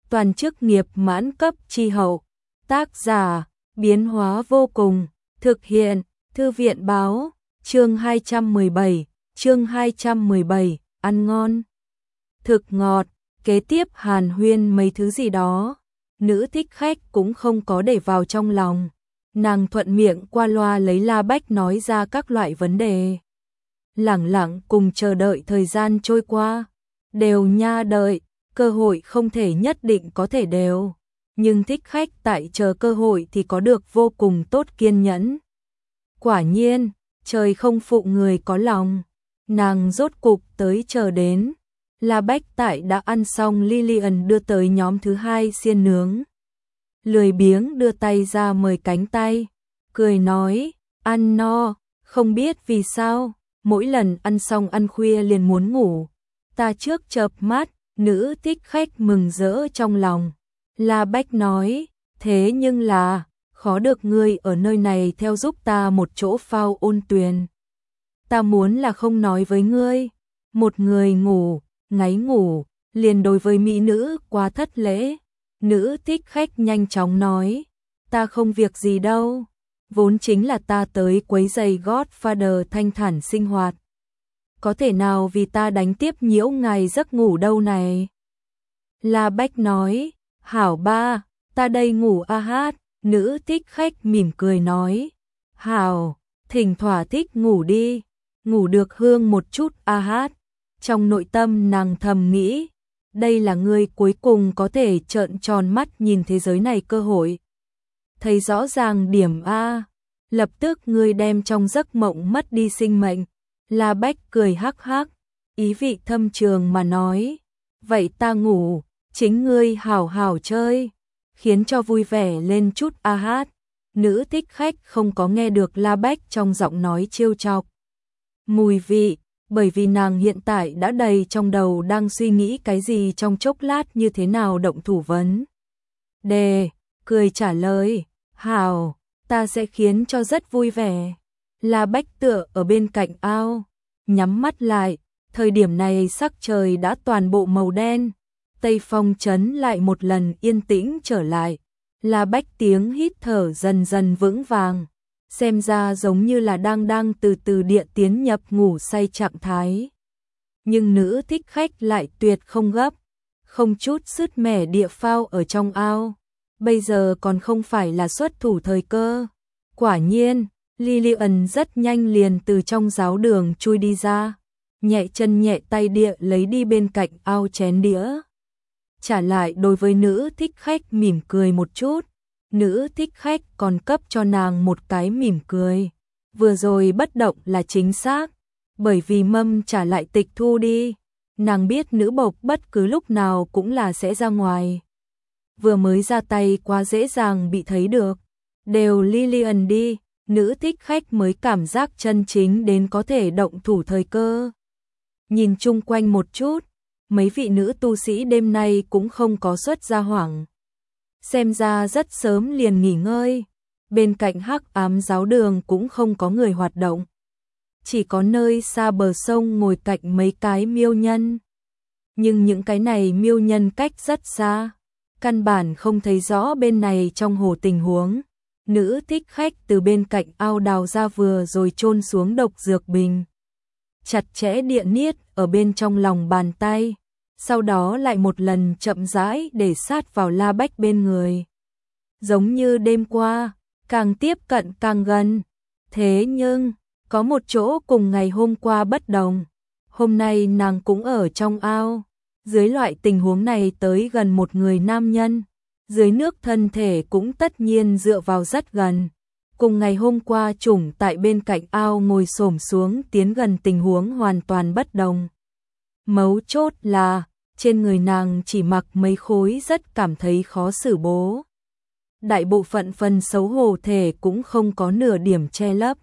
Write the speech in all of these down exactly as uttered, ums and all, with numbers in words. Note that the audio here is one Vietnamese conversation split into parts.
toàn chức nghiệp mãn cấp chi hậu. Tác giả, biến hóa vô cùng, thực hiện, thư viện báo, chương hai trăm mười bảy, chương hai trăm mười bảy, ăn ngon, thực ngọt, kế tiếp hàn huyên mấy thứ gì đó, nữ thích khách cũng không có để vào trong lòng, nàng thuận miệng qua loa lấy La Bách nói ra các loại vấn đề. Lẳng lặng cùng chờ đợi thời gian trôi qua, đều nha đợi, cơ hội không thể nhất định có thể đều, nhưng thích khách tại chờ cơ hội thì có được vô cùng tốt kiên nhẫn. Quả nhiên, trời không phụ người có lòng, nàng rốt cục tới chờ đến. La Bách tại đã ăn xong Lillian đưa tới nhóm thứ hai xiên nướng. Lười biếng đưa tay ra mời cánh tay, cười nói, ăn no, không biết vì sao, mỗi lần ăn xong ăn khuya liền muốn ngủ. Ta trước chợp mắt, nữ thích khách mừng rỡ trong lòng. La Bách nói, thế nhưng là, khó được ngươi ở nơi này theo giúp ta một chỗ phao ôn tuyền. Ta muốn là không nói với ngươi, một người ngủ, ngáy ngủ, liền đối với mỹ nữ quá thất lễ. Nữ thích khách nhanh chóng nói, ta không việc gì đâu, vốn chính là ta tới quấy giày Godfather thanh thản sinh hoạt. Có thể nào vì ta đánh tiếp nhiễu ngài giấc ngủ đâu này? La Bách nói, hảo ba, ta đây ngủ a hát. Nữ thích khách mỉm cười nói, hảo, thỉnh thỏa thích ngủ đi, ngủ được hương một chút a hát. Trong nội tâm nàng thầm nghĩ, đây là người cuối cùng có thể trợn tròn mắt nhìn thế giới này cơ hội. Thấy rõ ràng điểm A, lập tức ngươi đem trong giấc mộng mất đi sinh mệnh. La Bách cười hắc hắc, ý vị thâm trường mà nói, vậy ta ngủ, chính ngươi hảo hảo chơi, khiến cho vui vẻ lên chút a hát. Nữ thích khách không có nghe được La Bách trong giọng nói trêu chọc mùi vị, bởi vì nàng hiện tại đã đầy trong đầu đang suy nghĩ cái gì trong chốc lát như thế nào động thủ vấn. Đề, cười trả lời, hảo, ta sẽ khiến cho rất vui vẻ. La Bách tựa ở bên cạnh ao, nhắm mắt lại, thời điểm này sắc trời đã toàn bộ màu đen, tây phong trấn lại một lần yên tĩnh trở lại. La Bách tiếng hít thở dần dần vững vàng, xem ra giống như là đang đang từ từ địa tiến nhập ngủ say trạng thái. Nhưng nữ thích khách lại tuyệt không gấp, không chút sứt mẻ địa phao ở trong ao, bây giờ còn không phải là xuất thủ thời cơ. Quả nhiên, Lillian rất nhanh liền từ trong giáo đường chui đi ra, nhẹ chân nhẹ tay địa lấy đi bên cạnh ao chén đĩa. Trả lại đối với nữ thích khách mỉm cười một chút, nữ thích khách còn cấp cho nàng một cái mỉm cười. Vừa rồi bất động là chính xác, bởi vì mâm trả lại tịch thu đi, nàng biết nữ bộc bất cứ lúc nào cũng là sẽ ra ngoài. Vừa mới ra tay quá dễ dàng bị thấy được, đều Lillian đi, nữ thích khách mới cảm giác chân chính đến có thể động thủ thời cơ. Nhìn chung quanh một chút, mấy vị nữ tu sĩ đêm nay cũng không có xuất ra hoảng. Xem ra rất sớm liền nghỉ ngơi, bên cạnh hắc ám giáo đường cũng không có người hoạt động. Chỉ có nơi xa bờ sông ngồi cạnh mấy cái miêu nhân. Nhưng những cái này miêu nhân cách rất xa, căn bản không thấy rõ bên này trong hồ tình huống. Nữ thích khách từ bên cạnh ao đào ra vừa rồi chôn xuống độc dược bình, chặt chẽ địa niết ở bên trong lòng bàn tay, sau đó lại một lần chậm rãi để sát vào La Bách bên người. Giống như đêm qua, càng tiếp cận càng gần. Thế nhưng, có một chỗ cùng ngày hôm qua bất đồng. Hôm nay nàng cũng ở trong ao. Dưới loại tình huống này tới gần một người nam nhân, dưới nước thân thể cũng tất nhiên dựa vào rất gần. Cùng ngày hôm qua chủng tại bên cạnh ao ngồi xổm xuống tiến gần tình huống hoàn toàn bất đồng. Mấu chốt là, trên người nàng chỉ mặc mấy khối rất cảm thấy khó xử bố. Đại bộ phận phần xấu hổ thể cũng không có nửa điểm che lấp.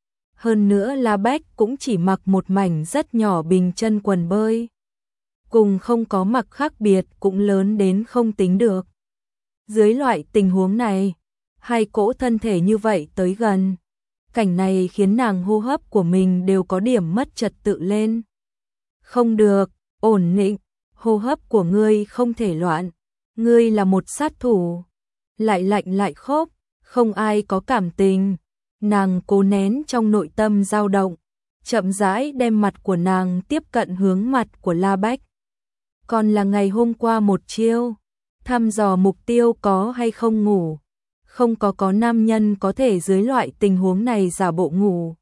Hơn nữa La Bách cũng chỉ mặc một mảnh rất nhỏ bình chân quần bơi. Cùng không có mặc khác biệt cũng lớn đến không tính được. Dưới loại tình huống này, hai cỗ thân thể như vậy tới gần. Cảnh này khiến nàng hô hấp của mình đều có điểm mất trật tự lên. Không được, ổn định, hô hấp của ngươi không thể loạn. ngươi là một sát thủ, lại lạnh lại khốc, không ai có cảm tình. Nàng cố nén trong nội tâm dao động, chậm rãi đem mặt của nàng tiếp cận hướng mặt của La Bách. Còn là ngày hôm qua một chiêu, thăm dò mục tiêu có hay không ngủ. Không có có nam nhân có thể dưới loại tình huống này giả bộ ngủ.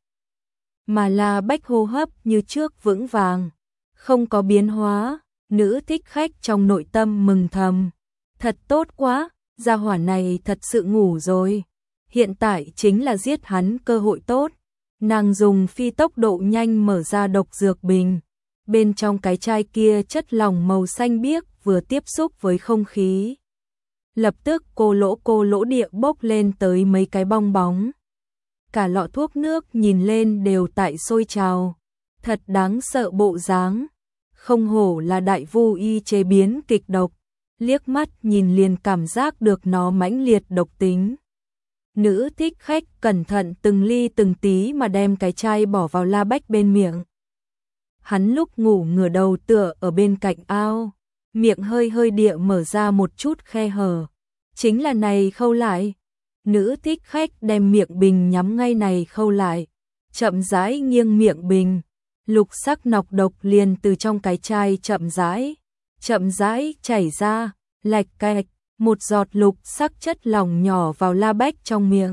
Mà La Bách hô hấp như trước vững vàng, không có biến hóa. Nữ thích khách trong nội tâm mừng thầm. Thật tốt quá, gia hỏa này thật sự ngủ rồi. Hiện tại chính là giết hắn cơ hội tốt. Nàng dùng phi tốc độ nhanh mở ra độc dược bình. Bên trong cái chai kia chất lỏng màu xanh biếc vừa tiếp xúc với không khí. Lập tức cô lỗ cô lỗ địa bốc lên tới mấy cái bong bóng. Cả lọ thuốc nước nhìn lên đều tại sôi trào. Thật đáng sợ bộ dáng. Không hổ là đại vu y chế biến kịch độc. Liếc mắt nhìn liền cảm giác được nó mãnh liệt độc tính. Nữ thích khách cẩn thận từng ly từng tí mà đem cái chai bỏ vào La Bách bên miệng. Hắn lúc ngủ ngửa đầu tựa ở bên cạnh ao, miệng hơi hơi địa mở ra một chút khe hở. Chính là này khâu lại. Nữ thích khách đem miệng bình nhắm ngay này khâu lại, chậm rãi nghiêng miệng bình. Lục sắc nọc độc liền từ trong cái chai chậm rãi, chậm rãi chảy ra, lạch cạch, một giọt lục sắc chất lỏng nhỏ vào La Bách trong miệng.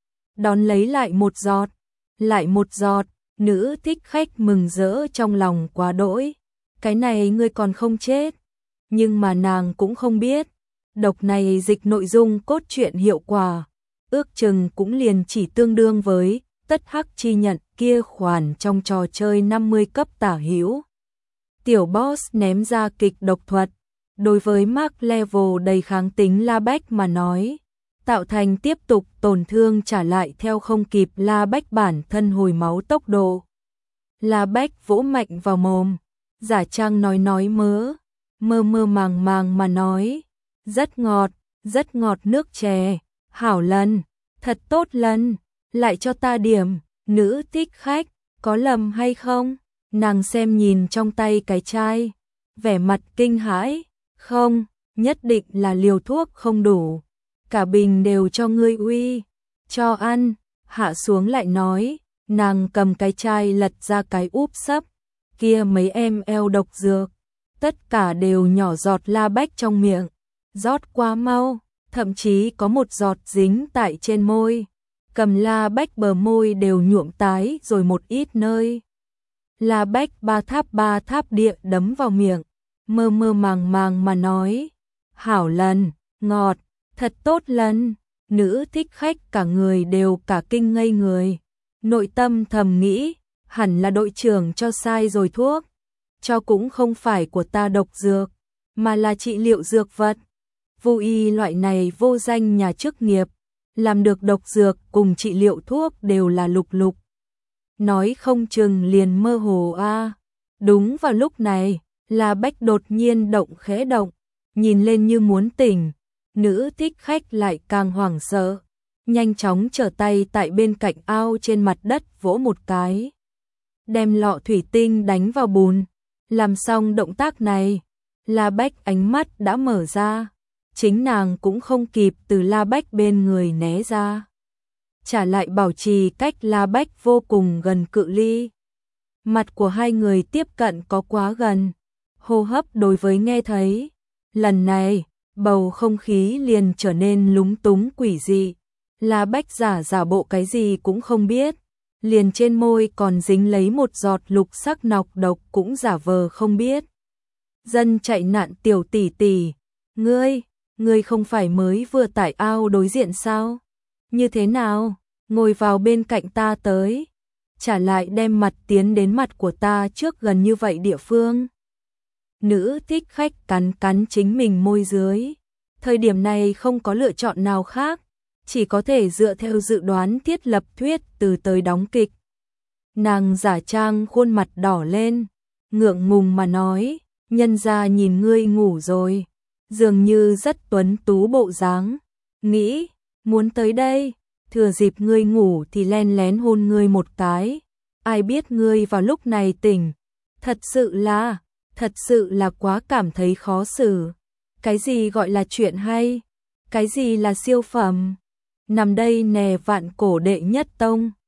Đón lấy lại một giọt, lại một giọt, nữ thích khách mừng rỡ trong lòng quá đỗi. Cái này ngươi còn không chết. Nhưng mà nàng cũng không biết, độc này dịch nội dung cốt truyện hiệu quả, ước chừng cũng liền chỉ tương đương với tất hắc chi nhận kia khoản trong trò chơi năm mươi cấp tả hữu. Tiểu boss ném ra kịch độc thuật, đối với mark level đầy kháng tính La Bách mà nói, tạo thành tiếp tục tổn thương trả lại theo không kịp La Bách bản thân hồi máu tốc độ. La Bách vỗ mạnh vào mồm, giả trang nói nói mớ, mơ mơ màng màng mà nói, rất ngọt, rất ngọt nước chè, hảo lần, thật tốt lần, lại cho ta điểm. Nữ thích khách, có lầm hay không? Nàng xem nhìn trong tay cái chai, vẻ mặt kinh hãi, không, nhất định là liều thuốc không đủ, cả bình đều cho ngươi uy, cho ăn. Hạ xuống lại nói, nàng cầm cái chai lật ra cái úp sấp, kia mấy em eo độc dược, tất cả đều nhỏ giọt La Bách trong miệng, rót quá mau, thậm chí có một giọt dính tại trên môi. Cầm La Bách bờ môi đều nhuộm tái rồi một ít nơi. La Bách ba tháp ba tháp địa đấm vào miệng, mơ mơ màng màng mà nói, hảo lần, ngọt, thật tốt lần. Nữ thích khách cả người đều cả kinh ngây người. Nội tâm thầm nghĩ, hẳn là đội trưởng cho sai rồi thuốc. Cho cũng không phải của ta độc dược, mà là trị liệu dược vật. Vô y loại này vô danh nhà chức nghiệp, làm được độc dược cùng trị liệu thuốc đều là lục lục. Nói không chừng liền mơ hồ a. À. Đúng vào lúc này, La Bách đột nhiên động khẽ động, nhìn lên như muốn tỉnh. Nữ thích khách lại càng hoảng sợ, nhanh chóng trở tay tại bên cạnh ao trên mặt đất vỗ một cái, đem lọ thủy tinh đánh vào bùn. Làm xong động tác này, La Bách ánh mắt đã mở ra, chính nàng cũng không kịp từ La Bách bên người né ra, trả lại bảo trì cách La Bách vô cùng gần cự ly. Mặt của hai người tiếp cận có quá gần, hô hấp đối với nghe thấy. Lần này, bầu không khí liền trở nên lúng túng quỷ dị. La Bách giả giả bộ cái gì cũng không biết, liền trên môi còn dính lấy một giọt lục sắc nọc độc cũng giả vờ không biết. Dân chạy nạn tiểu tỷ tỷ, ngươi, ngươi không phải mới vừa tải ao đối diện sao? Như thế nào? Ngồi vào bên cạnh ta tới, trả lại đem mặt tiến đến mặt của ta trước gần như vậy địa phương. Nữ thích khách cắn cắn chính mình môi dưới. Thời điểm này không có lựa chọn nào khác, chỉ có thể dựa theo dự đoán thiết lập thuyết từ tới đóng kịch. Nàng giả trang khuôn mặt đỏ lên, ngượng ngùng mà nói, nhân ra nhìn ngươi ngủ rồi, dường như rất tuấn tú bộ dáng, nghĩ, muốn tới đây, thừa dịp ngươi ngủ thì len lén hôn ngươi một cái, ai biết ngươi vào lúc này tỉnh, thật sự là, thật sự là quá cảm thấy khó xử. Cái gì gọi là chuyện hay? Cái gì là siêu phẩm? Nằm đây nè vạn cổ đệ nhất tông.